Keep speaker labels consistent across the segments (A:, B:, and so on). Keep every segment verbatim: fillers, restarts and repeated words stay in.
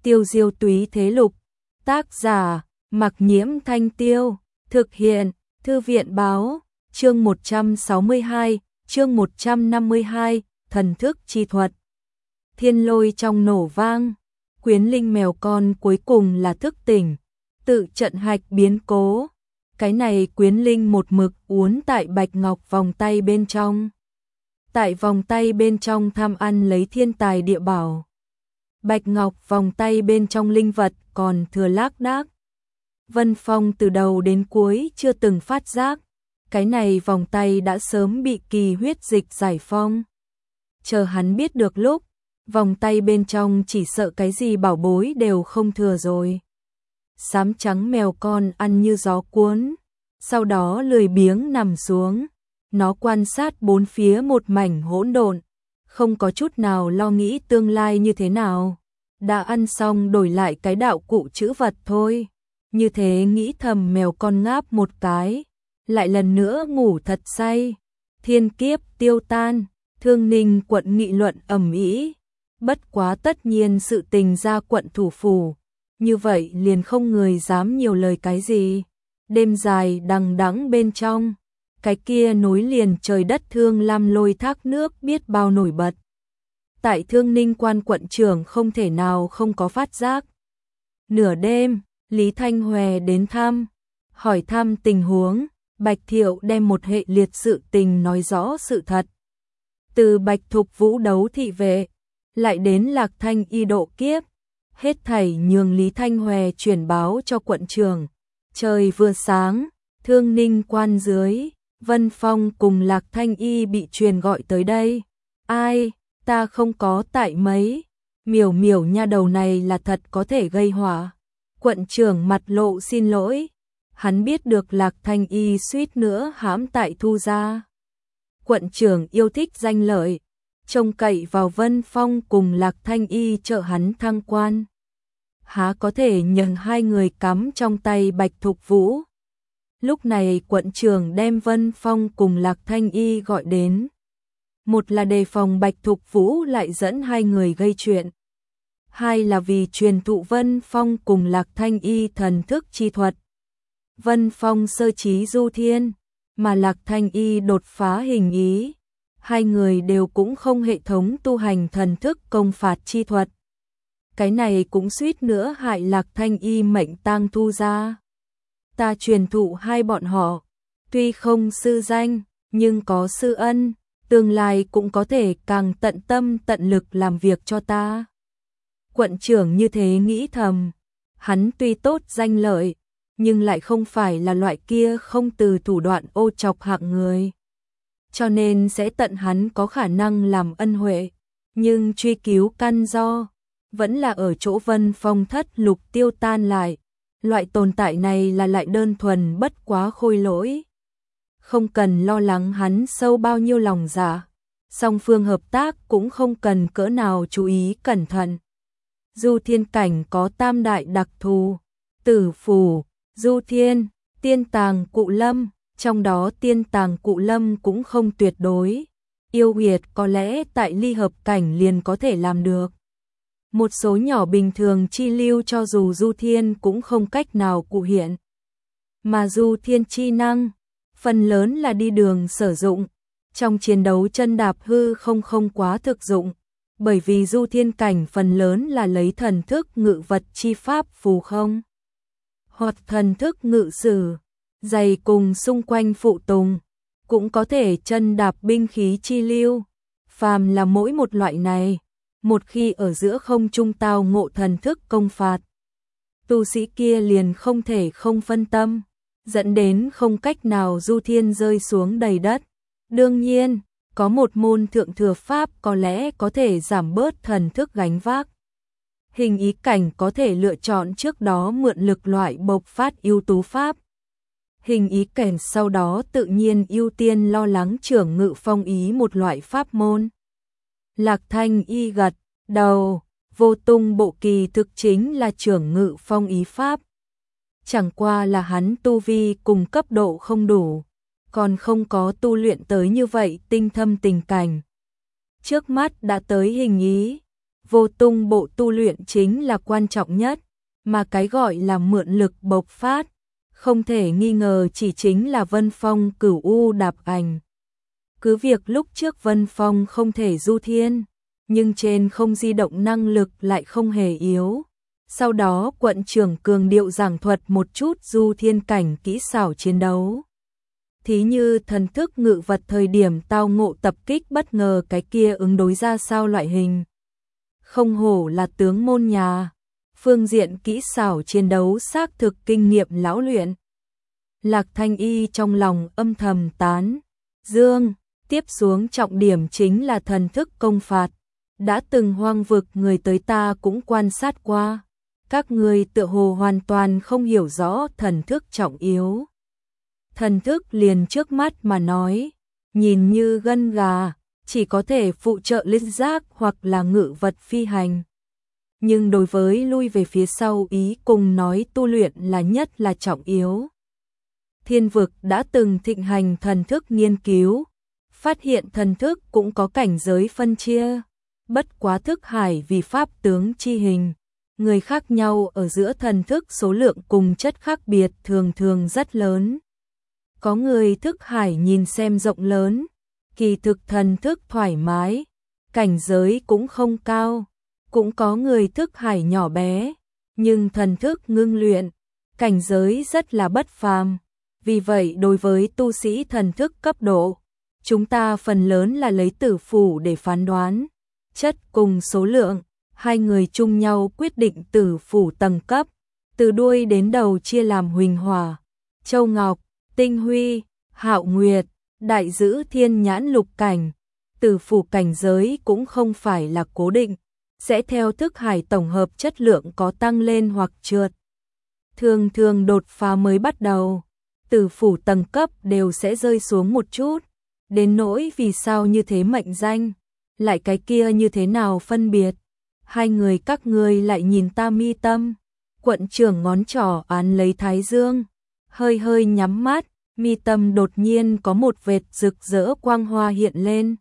A: Tiêu diêu túy thế lục, tác giả, Mặc Nhiễm Thanh Tiêu, thực hiện, Thư viện báo, chương một trăm sáu mươi hai, chương một trăm năm mươi hai, thần thức chi thuật. Thiên lôi trong nổ vang, quyến linh mèo con cuối cùng là thức tỉnh, tự trận hạch biến cố. Cái này quyến linh một mực uốn tại bạch ngọc vòng tay bên trong. Tại vòng tay bên trong tham ăn lấy thiên tài địa bảo. Bạch ngọc vòng tay bên trong linh vật còn thừa lác đác. Vân Phong từ đầu đến cuối chưa từng phát giác, cái này vòng tay đã sớm bị kỳ huyết dịch giải phong. Chờ hắn biết được lúc, vòng tay bên trong chỉ sợ cái gì bảo bối đều không thừa rồi. Xám trắng mèo con ăn như gió cuốn, sau đó lười biếng nằm xuống, nó quan sát bốn phía một mảnh hỗn độn, không có chút nào lo nghĩ tương lai như thế nào. Đã ăn xong đổi lại cái đạo cụ chữ vật thôi. Như thế nghĩ thầm mèo con ngáp một cái, lại lần nữa ngủ thật say. Thiên kiếp tiêu tan, Thương Ninh quận nghị luận ầm ĩ. Bất quá tất nhiên sự tình ra quận thủ phủ, như vậy liền không người dám nhiều lời cái gì. Đêm dài đằng đẵng bên trong, cái kia nối liền trời đất Thương Lam lôi thác nước biết bao nổi bật. Tại Thương Ninh quan quận trưởng không thể nào không có phát giác. Nửa đêm, Lý Thanh Hòe đến thăm, hỏi thăm tình huống, Bạch Thiệu đem một hệ liệt sự tình nói rõ sự thật. Từ Bạch Thục Vũ đấu thị vệ, lại đến Lạc Thanh y độ kiếp, hết thảy nhường Lý Thanh Hòe chuyển báo cho quận trưởng. Trời vừa sáng, Thương Ninh quan dưới, Vân Phong cùng Lạc Thanh y bị truyền gọi tới đây. Ai, ta không có tại mấy, miểu miểu nha đầu này là thật có thể gây họa. Quận trưởng mặt lộ xin lỗi, hắn biết được Lạc Thanh y suýt nữa hãm tại Thu gia. Quận trưởng yêu thích danh lợi, trông cậy vào Vân Phong cùng Lạc Thanh y trợ hắn thăng quan. Há có thể nhận hai người cắm trong tay Bạch Thục Vũ. Lúc này quận trưởng đem Vân Phong cùng Lạc Thanh y gọi đến. Một là đề phòng Bạch Thục Vũ lại dẫn hai người gây chuyện. Hai là vì truyền thụ Vân Phong cùng Lạc Thanh y thần thức chi thuật. Vân Phong sơ trí du thiên, mà Lạc Thanh y đột phá hình ý. Hai người đều cũng không hệ thống tu hành thần thức công phạt chi thuật. Cái này cũng suýt nữa hại Lạc Thanh y mệnh tang Thu gia. Ta truyền thụ hai bọn họ, tuy không sư danh, nhưng có sư ân, tương lai cũng có thể càng tận tâm tận lực làm việc cho ta. Quận trưởng như thế nghĩ thầm, hắn tuy tốt danh lợi, nhưng lại không phải là loại kia không từ thủ đoạn ô chọc hạng người. Cho nên sẽ tận hắn có khả năng làm ân huệ, nhưng truy cứu căn do, vẫn là ở chỗ Vân Phong thất lục tiêu tan lại. Loại tồn tại này là lại đơn thuần bất quá khôi lỗi. Không cần lo lắng hắn sâu bao nhiêu lòng dạ, song phương hợp tác cũng không cần cỡ nào chú ý cẩn thận. Du thiên cảnh có tam đại đặc thù, tử phủ, du thiên, tiên tàng cụ lâm, trong đó tiên tàng cụ lâm cũng không tuyệt đối. Yêu huyệt có lẽ tại ly hợp cảnh liền có thể làm được. Một số nhỏ bình thường chi lưu cho dù du thiên cũng không cách nào cụ hiện. Mà du thiên chi năng, phần lớn là đi đường sử dụng, trong chiến đấu chân đạp hư không không quá thực dụng, bởi vì du thiên cảnh phần lớn là lấy thần thức ngự vật chi pháp phù không. Hoặc thần thức ngự sử, giày cùng xung quanh phụ tùng, cũng có thể chân đạp binh khí chi lưu. Phàm là mỗi một loại này, một khi ở giữa không trung tao ngộ thần thức công phạt, tu sĩ kia liền không thể không phân tâm, dẫn đến không cách nào du thiên rơi xuống đầy đất. Đương nhiên, có một môn thượng thừa pháp có lẽ có thể giảm bớt thần thức gánh vác. Hình ý cảnh có thể lựa chọn trước đó mượn lực loại bộc phát ưu tú pháp. Hình ý cảnh sau đó tự nhiên ưu tiên lo lắng trưởng ngự phong ý một loại pháp môn. Lạc Thanh y gật đầu, vô tung bộ kỳ thực chính là trưởng ngự phong ý pháp. Chẳng qua là hắn tu vi cùng cấp độ không đủ, còn không có tu luyện tới như vậy tinh thâm tình cảnh. Trước mắt đã tới hình ý, vô tung bộ tu luyện chính là quan trọng nhất, mà cái gọi là mượn lực bộc phát, không thể nghi ngờ chỉ chính là Vân Phong Cửu U đạp ảnh. Cứ việc lúc trước Vân Phong không thể du thiên, nhưng trên không di động năng lực lại không hề yếu. Sau đó quận trưởng cường điệu giảng thuật một chút du thiên cảnh kỹ xảo chiến đấu. Thí như thần thức ngự vật thời điểm tao ngộ tập kích bất ngờ cái kia ứng đối ra sao loại hình. Không hổ là tướng môn nhà, phương diện kỹ xảo chiến đấu xác thực kinh nghiệm lão luyện. Lạc Thanh Y trong lòng âm thầm tán dương, tiếp xuống trọng điểm chính là thần thức công phạt. Đã từng hoang vực người tới ta cũng quan sát qua, các người tựa hồ hoàn toàn không hiểu rõ thần thức trọng yếu. Thần thức liền trước mắt mà nói, nhìn như gân gà, chỉ có thể phụ trợ linh giác hoặc là ngự vật phi hành. Nhưng đối với lui về phía sau ý cùng nói tu luyện là nhất là trọng yếu. Thiên vực đã từng thịnh hành thần thức nghiên cứu, phát hiện thần thức cũng có cảnh giới phân chia. Bất quá thức hải vì pháp tướng chi hình, người khác nhau ở giữa thần thức số lượng cùng chất khác biệt thường thường rất lớn. Có người thức hải nhìn xem rộng lớn, kỳ thực thần thức thoải mái, cảnh giới cũng không cao. Cũng có người thức hải nhỏ bé, nhưng thần thức ngưng luyện, cảnh giới rất là bất phàm. Vì vậy đối với tu sĩ thần thức cấp độ, chúng ta phần lớn là lấy tử phủ để phán đoán. Chất cùng số lượng, hai người chung nhau quyết định tử phủ tầng cấp, từ đuôi đến đầu chia làm Huỳnh Hỏa, Châu Ngọc, Tinh Huy, Hạo Nguyệt, Đại Dữ Thiên Nhãn lục cảnh. Tử phủ cảnh giới cũng không phải là cố định, sẽ theo thức hải tổng hợp chất lượng có tăng lên hoặc trượt. Thường thường đột phá mới bắt đầu, tử phủ tầng cấp đều sẽ rơi xuống một chút, đến nỗi vì sao như thế mệnh danh, lại cái kia như thế nào phân biệt. Hai người các ngươi lại nhìn ta mi tâm. Quận trưởng ngón trỏ án lấy thái dương, hơi hơi nhắm mắt, mi tâm đột nhiên có một vệt rực rỡ quang hoa hiện lên,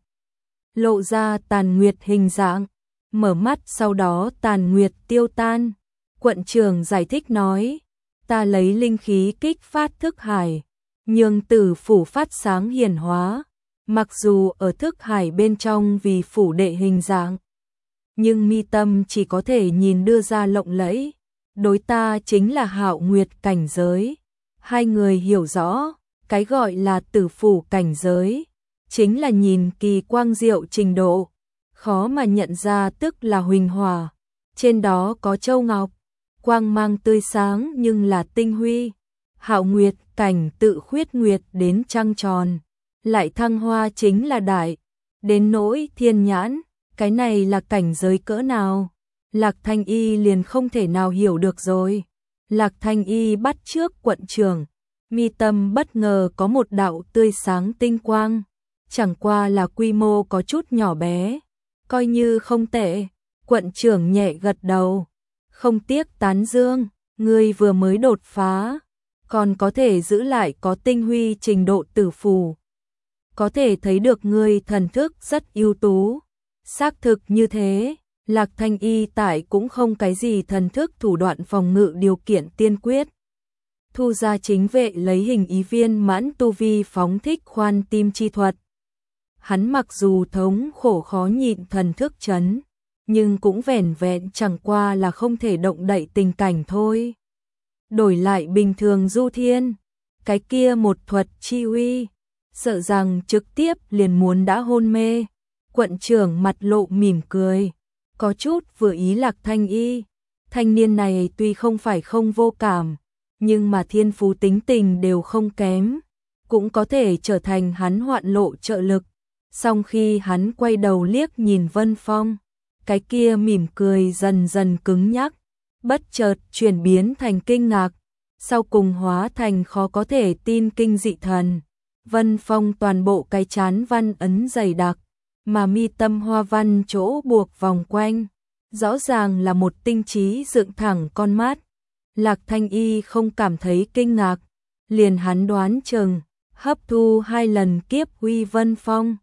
A: lộ ra tàn nguyệt hình dạng. Mở mắt sau đó tàn nguyệt tiêu tan. Quận trưởng giải thích nói, ta lấy linh khí kích phát thức hải, nhường tử phủ phát sáng hiển hóa. Mặc dù ở thức hải bên trong vì phủ đệ hình dạng, nhưng mi tâm chỉ có thể nhìn đưa ra lộng lẫy. Đối ta chính là Hạo Nguyệt cảnh giới. Hai người hiểu rõ, cái gọi là tử phủ cảnh giới, chính là nhìn kỳ quang diệu trình độ. Khó mà nhận ra tức là Huỳnh Hỏa, trên đó có Châu Ngọc, quang mang tươi sáng nhưng là Tinh Huy. Hạo Nguyệt cảnh tự khuyết nguyệt đến trăng tròn, lại thăng hoa chính là đại. Đến nỗi Thiên Nhãn, cái này là cảnh giới cỡ nào? Lạc Thanh Y liền không thể nào hiểu được rồi. Lạc Thanh Y bắt trước quận trưởng, mi tâm bất ngờ có một đạo tươi sáng tinh quang, chẳng qua là quy mô có chút nhỏ bé, coi như không tệ. Quận trưởng nhẹ gật đầu, không tiếc tán dương, ngươi vừa mới đột phá, còn có thể giữ lại có tinh huy trình độ tử phù. Có thể thấy được ngươi thần thức rất ưu tú. Xác thực như thế, Lạc Thanh Y tại cũng không cái gì thần thức thủ đoạn phòng ngự điều kiện tiên quyết. Thu ra chính vệ lấy hình ý viên mãn tu vi phóng thích khoan tim chi thuật. Hắn mặc dù thống khổ khó nhịn thần thức chấn, nhưng cũng vẻn vẹn chẳng qua là không thể động đậy tình cảnh thôi. Đổi lại bình thường du thiên, cái kia một thuật chi uy, sợ rằng trực tiếp liền muốn đã hôn mê. Quận trưởng mặt lộ mỉm cười, có chút vừa ý Lạc Thanh Y. Thanh niên này tuy không phải không vô cảm, nhưng mà thiên phú tính tình đều không kém, cũng có thể trở thành hắn hoạn lộ trợ lực. Song khi hắn quay đầu liếc nhìn Vân Phong, cái kia mỉm cười dần dần cứng nhắc, bất chợt chuyển biến thành kinh ngạc, sau cùng hóa thành khó có thể tin kinh dị thần. Vân Phong toàn bộ cái chán văn ấn dày đặc, mà mi tâm hoa văn chỗ buộc vòng quanh, rõ ràng là một tinh trí dựng thẳng con mắt. Lạc Thanh Y không cảm thấy kinh ngạc, liền hắn đoán chừng, hấp thu hai lần kiếp huy Vân Phong,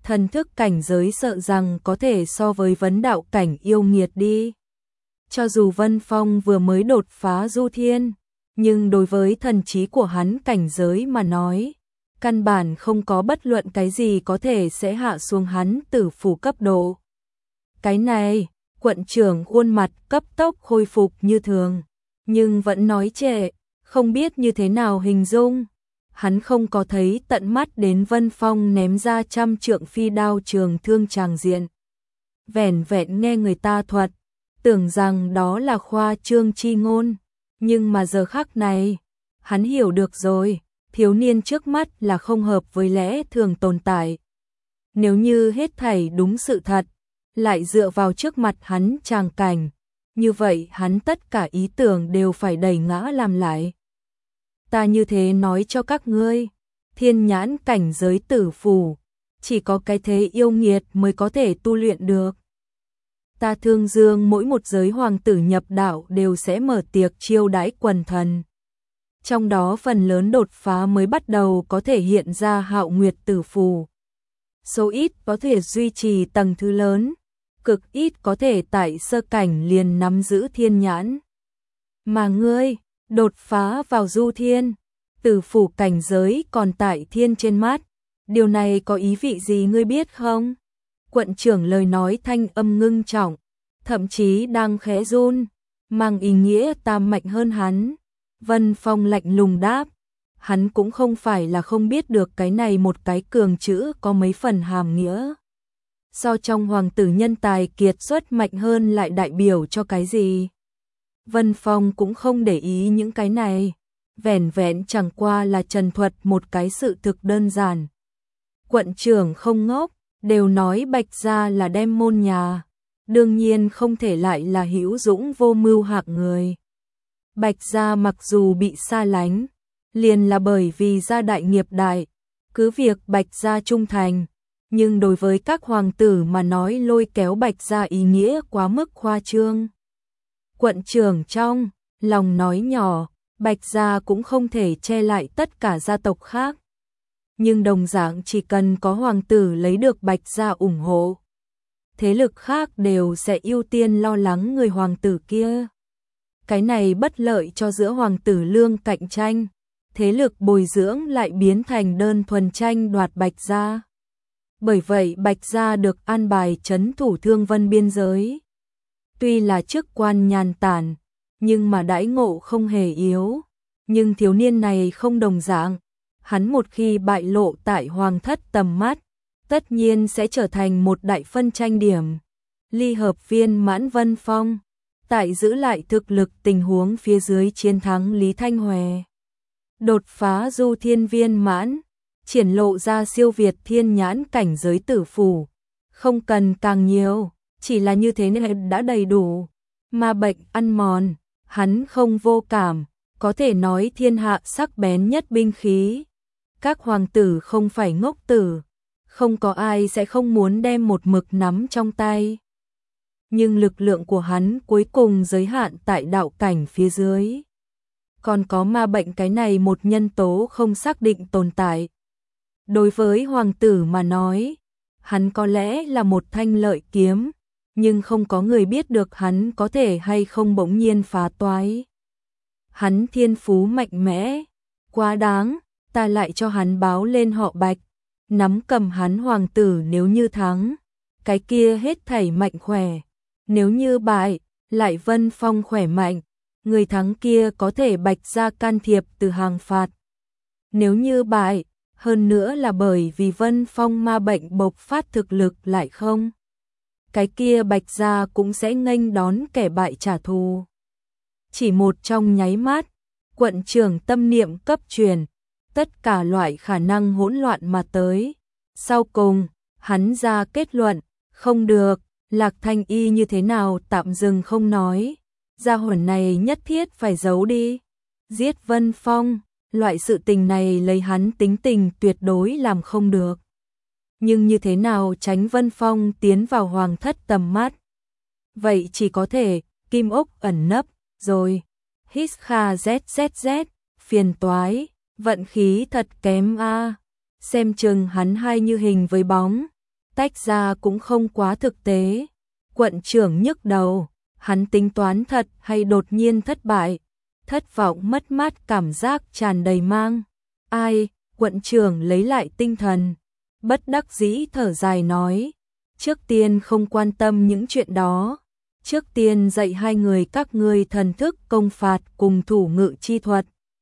A: thần thức cảnh giới sợ rằng có thể so với vấn đạo cảnh yêu nghiệt đi. Cho dù Vân Phong vừa mới đột phá du thiên, nhưng đối với thần trí của hắn cảnh giới mà nói, căn bản không có bất luận cái gì có thể sẽ hạ xuống hắn tử phủ cấp độ. Cái này, quận trưởng khuôn mặt cấp tốc khôi phục như thường, nhưng vẫn nói trệ, không biết như thế nào hình dung. Hắn không có thấy tận mắt đến Vân Phong ném ra trăm trượng phi đao trường thương tràng diện. Vẻn vẹn nghe người ta thuật, tưởng rằng đó là khoa trương chi ngôn, nhưng mà giờ khắc này, hắn hiểu được rồi, thiếu niên trước mắt là không hợp với lẽ thường tồn tại. Nếu như hết thảy đúng sự thật, lại dựa vào trước mặt hắn tràng cảnh, như vậy hắn tất cả ý tưởng đều phải đẩy ngã làm lại. Ta như thế nói cho các ngươi, thiên nhãn cảnh giới tử phủ, chỉ có cái thế yêu nghiệt mới có thể tu luyện được. Ta Thương Dương mỗi một giới hoàng tử nhập đạo đều sẽ mở tiệc chiêu đãi quần thần. Trong đó phần lớn đột phá mới bắt đầu có thể hiện ra hạo nguyệt tử phù. Số ít có thể duy trì tầng thứ lớn, cực ít có thể tại sơ cảnh liền nắm giữ thiên nhãn. Mà ngươi, đột phá vào du thiên, tử phủ cảnh giới còn tại thiên trên mát, điều này có ý vị gì ngươi biết không? Quận trưởng lời nói thanh âm ngưng trọng, thậm chí đang khẽ run, mang ý nghĩa ta mạnh hơn hắn. Vân Phong lạnh lùng đáp, hắn cũng không phải là không biết được cái này một cái cường chữ có mấy phần hàm nghĩa. So trong hoàng tử nhân tài kiệt xuất mạnh hơn lại đại biểu cho cái gì? Vân Phong cũng không để ý những cái này, vẻn vẹn chẳng qua là trần thuật một cái sự thực đơn giản. Quận trưởng không ngốc, đều nói Bạch gia là đem môn nhà, đương nhiên không thể lại là hữu dũng vô mưu hạng người. Bạch gia mặc dù bị xa lánh, liền là bởi vì gia đại nghiệp đại, cứ việc Bạch gia trung thành, nhưng đối với các hoàng tử mà nói lôi kéo Bạch gia ý nghĩa quá mức khoa trương. Quận trưởng trong lòng nói nhỏ, Bạch gia cũng không thể che lại tất cả gia tộc khác. Nhưng đồng dạng chỉ cần có hoàng tử lấy được Bạch gia ủng hộ, thế lực khác đều sẽ ưu tiên lo lắng người hoàng tử kia. Cái này bất lợi cho giữa hoàng tử lương cạnh tranh, thế lực bồi dưỡng lại biến thành đơn thuần tranh đoạt Bạch gia. Bởi vậy Bạch gia được an bài trấn thủ Thương Vân biên giới. Tuy là chức quan nhàn tản, nhưng mà đãi ngộ không hề yếu. Nhưng thiếu niên này không đồng dạng, hắn một khi bại lộ tại hoàng thất tầm mắt, tất nhiên sẽ trở thành một đại phân tranh điểm. Ly hợp viên mãn Vân Phong, tại giữ lại thực lực tình huống phía dưới chiến thắng Lý Thanh Hòe. Đột phá du thiên viên mãn, triển lộ ra siêu việt thiên nhãn cảnh giới tử phủ. Không cần càng nhiều, chỉ là như thế nên đã đầy đủ. Mà bệnh ăn mòn, hắn không vô cảm, có thể nói thiên hạ sắc bén nhất binh khí. Các hoàng tử không phải ngốc tử, không có ai sẽ không muốn đem một mực nắm trong tay. Nhưng lực lượng của hắn cuối cùng giới hạn tại đạo cảnh phía dưới. Còn có ma bệnh cái này một nhân tố không xác định tồn tại. Đối với hoàng tử mà nói, hắn có lẽ là một thanh lợi kiếm, nhưng không có người biết được hắn có thể hay không bỗng nhiên phá toái. Hắn thiên phú mạnh mẽ, quá đáng, ta lại cho hắn báo lên họ Bạch, nắm cầm hắn hoàng tử nếu như thắng, cái kia hết thảy mạnh khỏe, nếu như bại, lại Vân Phong khỏe mạnh, người thắng kia có thể Bạch gia can thiệp từ hàng phạt. Nếu như bại, hơn nữa là bởi vì Vân Phong ma bệnh bộc phát thực lực lại không, cái kia Bạch gia cũng sẽ nghênh đón kẻ bại trả thù. Chỉ một trong nháy mắt, quận trưởng tâm niệm cấp truyền, tất cả loại khả năng hỗn loạn mà tới. Sau cùng, hắn ra kết luận, không được, Lạc Thanh Y như thế nào tạm dừng không nói, gia hỏa này nhất thiết phải giấu đi. Giết Vân Phong, loại sự tình này lấy hắn tính tình tuyệt đối làm không được. Nhưng như thế nào tránh Vân Phong tiến vào hoàng thất tầm mắt? Vậy chỉ có thể kim ốc ẩn nấp, rồi. Hít kha zzz, phiền toái, vận khí thật kém a. Xem chừng hắn hai như hình với bóng, tách ra cũng không quá thực tế. Quận trưởng nhức đầu, hắn tính toán thật hay đột nhiên thất bại, thất vọng mất mát cảm giác tràn đầy mang. Ai, quận trưởng lấy lại tinh thần, bất đắc dĩ thở dài nói, trước tiên không quan tâm những chuyện đó, trước tiên dạy hai người các ngươi thần thức công phạt cùng thủ ngự chi thuật.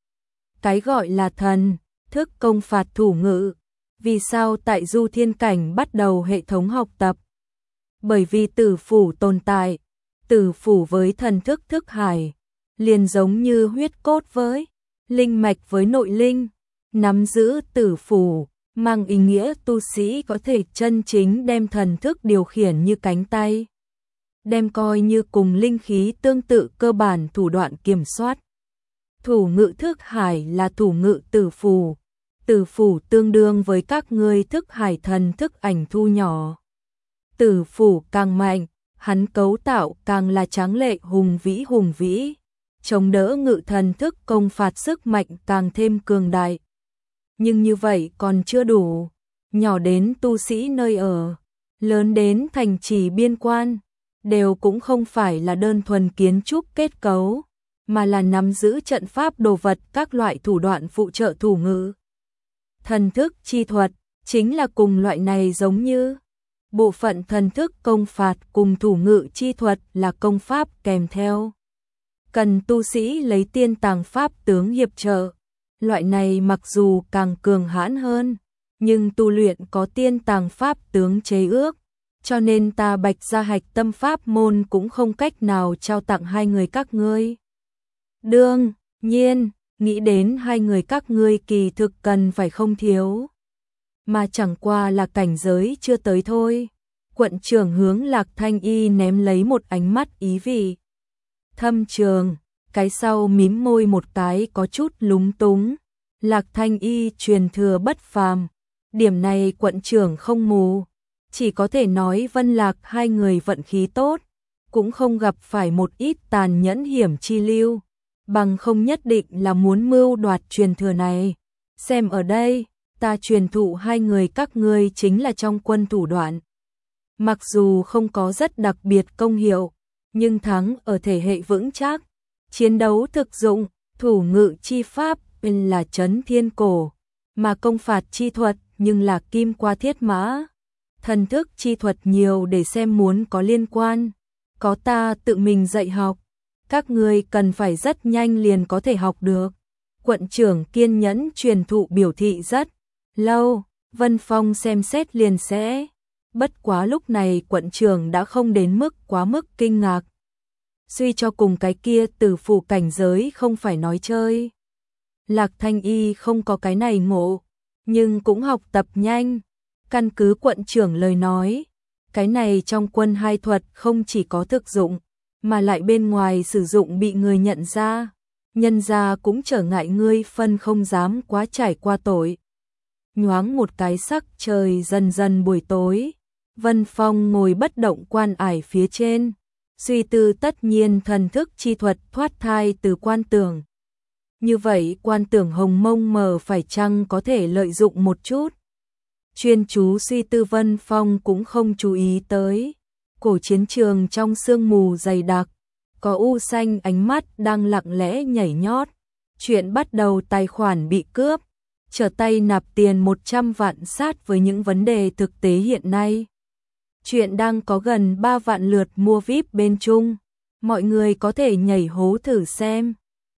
A: Cái gọi là thần thức công phạt thủ ngự, vì sao tại Du Thiên Cảnh bắt đầu hệ thống học tập? Bởi vì tử phủ tồn tại, tử phủ với thần thức thức hải, liền giống như huyết cốt với linh mạch với nội linh, nắm giữ tử phủ, mang ý nghĩa tu sĩ có thể chân chính đem thần thức điều khiển như cánh tay, đem coi như cùng linh khí tương tự cơ bản thủ đoạn kiểm soát. Thủ ngự thức hải là thủ ngự tử phủ, tử phủ tương đương với các ngươi thức hải thần thức ảnh thu nhỏ. Tử phủ càng mạnh, hắn cấu tạo càng là tráng lệ hùng vĩ hùng vĩ, chống đỡ ngự thần thức công phạt sức mạnh càng thêm cường đại. Nhưng như vậy còn chưa đủ, nhỏ đến tu sĩ nơi ở, lớn đến thành trì biên quan, đều cũng không phải là đơn thuần kiến trúc kết cấu, mà là nắm giữ trận pháp đồ vật các loại thủ đoạn phụ trợ thủ ngự. Thần thức chi thuật chính là cùng loại này, giống như bộ phận thần thức công phạt cùng thủ ngự chi thuật là công pháp kèm theo. Cần tu sĩ lấy tiên tàng pháp tướng hiệp trợ. Loại này mặc dù càng cường hãn hơn, nhưng tu luyện có tiên tàng pháp tướng chế ước, cho nên ta Bạch Gia Hạch Tâm pháp môn cũng không cách nào trao tặng hai người các ngươi. Đương nhiên, nghĩ đến hai người các ngươi kỳ thực cần phải không thiếu, mà chẳng qua là cảnh giới chưa tới thôi. Quận trưởng hướng Lạc Thanh Y ném lấy một ánh mắt ý vị thâm trường, cái sau mím môi một cái có chút lúng túng. Lạc Thanh Y truyền thừa bất phàm, điểm này quận trưởng không mù, chỉ có thể nói Vân Lạc hai người vận khí tốt, cũng không gặp phải một ít tàn nhẫn hiểm chi lưu, bằng không nhất định là muốn mưu đoạt truyền thừa này. Xem ở đây, ta truyền thụ hai người các ngươi chính là trong quân thủ đoạn. Mặc dù không có rất đặc biệt công hiệu, nhưng thắng ở thể hệ vững chắc, chiến đấu thực dụng, thủ ngự chi pháp là trấn thiên cổ, mà công phạt chi thuật nhưng là kim qua thiết mã. Thần thức chi thuật nhiều để xem muốn có liên quan, có ta tự mình dạy học, các ngươi cần phải rất nhanh liền có thể học được. Quận trưởng kiên nhẫn truyền thụ biểu thị rất lâu, Vân Phong xem xét liền sẽ. Bất quá lúc này quận trưởng đã không đến mức quá mức kinh ngạc. Suy cho cùng cái kia tử phủ cảnh giới không phải nói chơi. Lạc Thanh Y không có cái này ngộ, nhưng cũng học tập nhanh. Căn cứ quận trưởng lời nói, cái này trong quân hai thuật không chỉ có thực dụng, mà lại bên ngoài sử dụng bị người nhận ra. Nhân ra cũng trở ngại ngươi phân không dám quá trải qua tội. Nhoáng một cái sắc trời dần dần buổi tối, Vân Phong ngồi bất động quan ải phía trên, suy tư tất nhiên thần thức chi thuật thoát thai từ quan tưởng. Như vậy quan tưởng hồng mông mờ phải chăng có thể lợi dụng một chút. Chuyên chú suy tư Vân Phong cũng không chú ý tới. Cổ chiến trường trong sương mù dày đặc, có u xanh ánh mắt đang lặng lẽ nhảy nhót. Chuyện bắt đầu tài khoản bị cướp, trở tay nạp tiền một trăm vạn sát với những vấn đề thực tế hiện nay. Chuyện đang có gần ba vạn lượt mua víp bên Trung, mọi người có thể nhảy hố thử xem.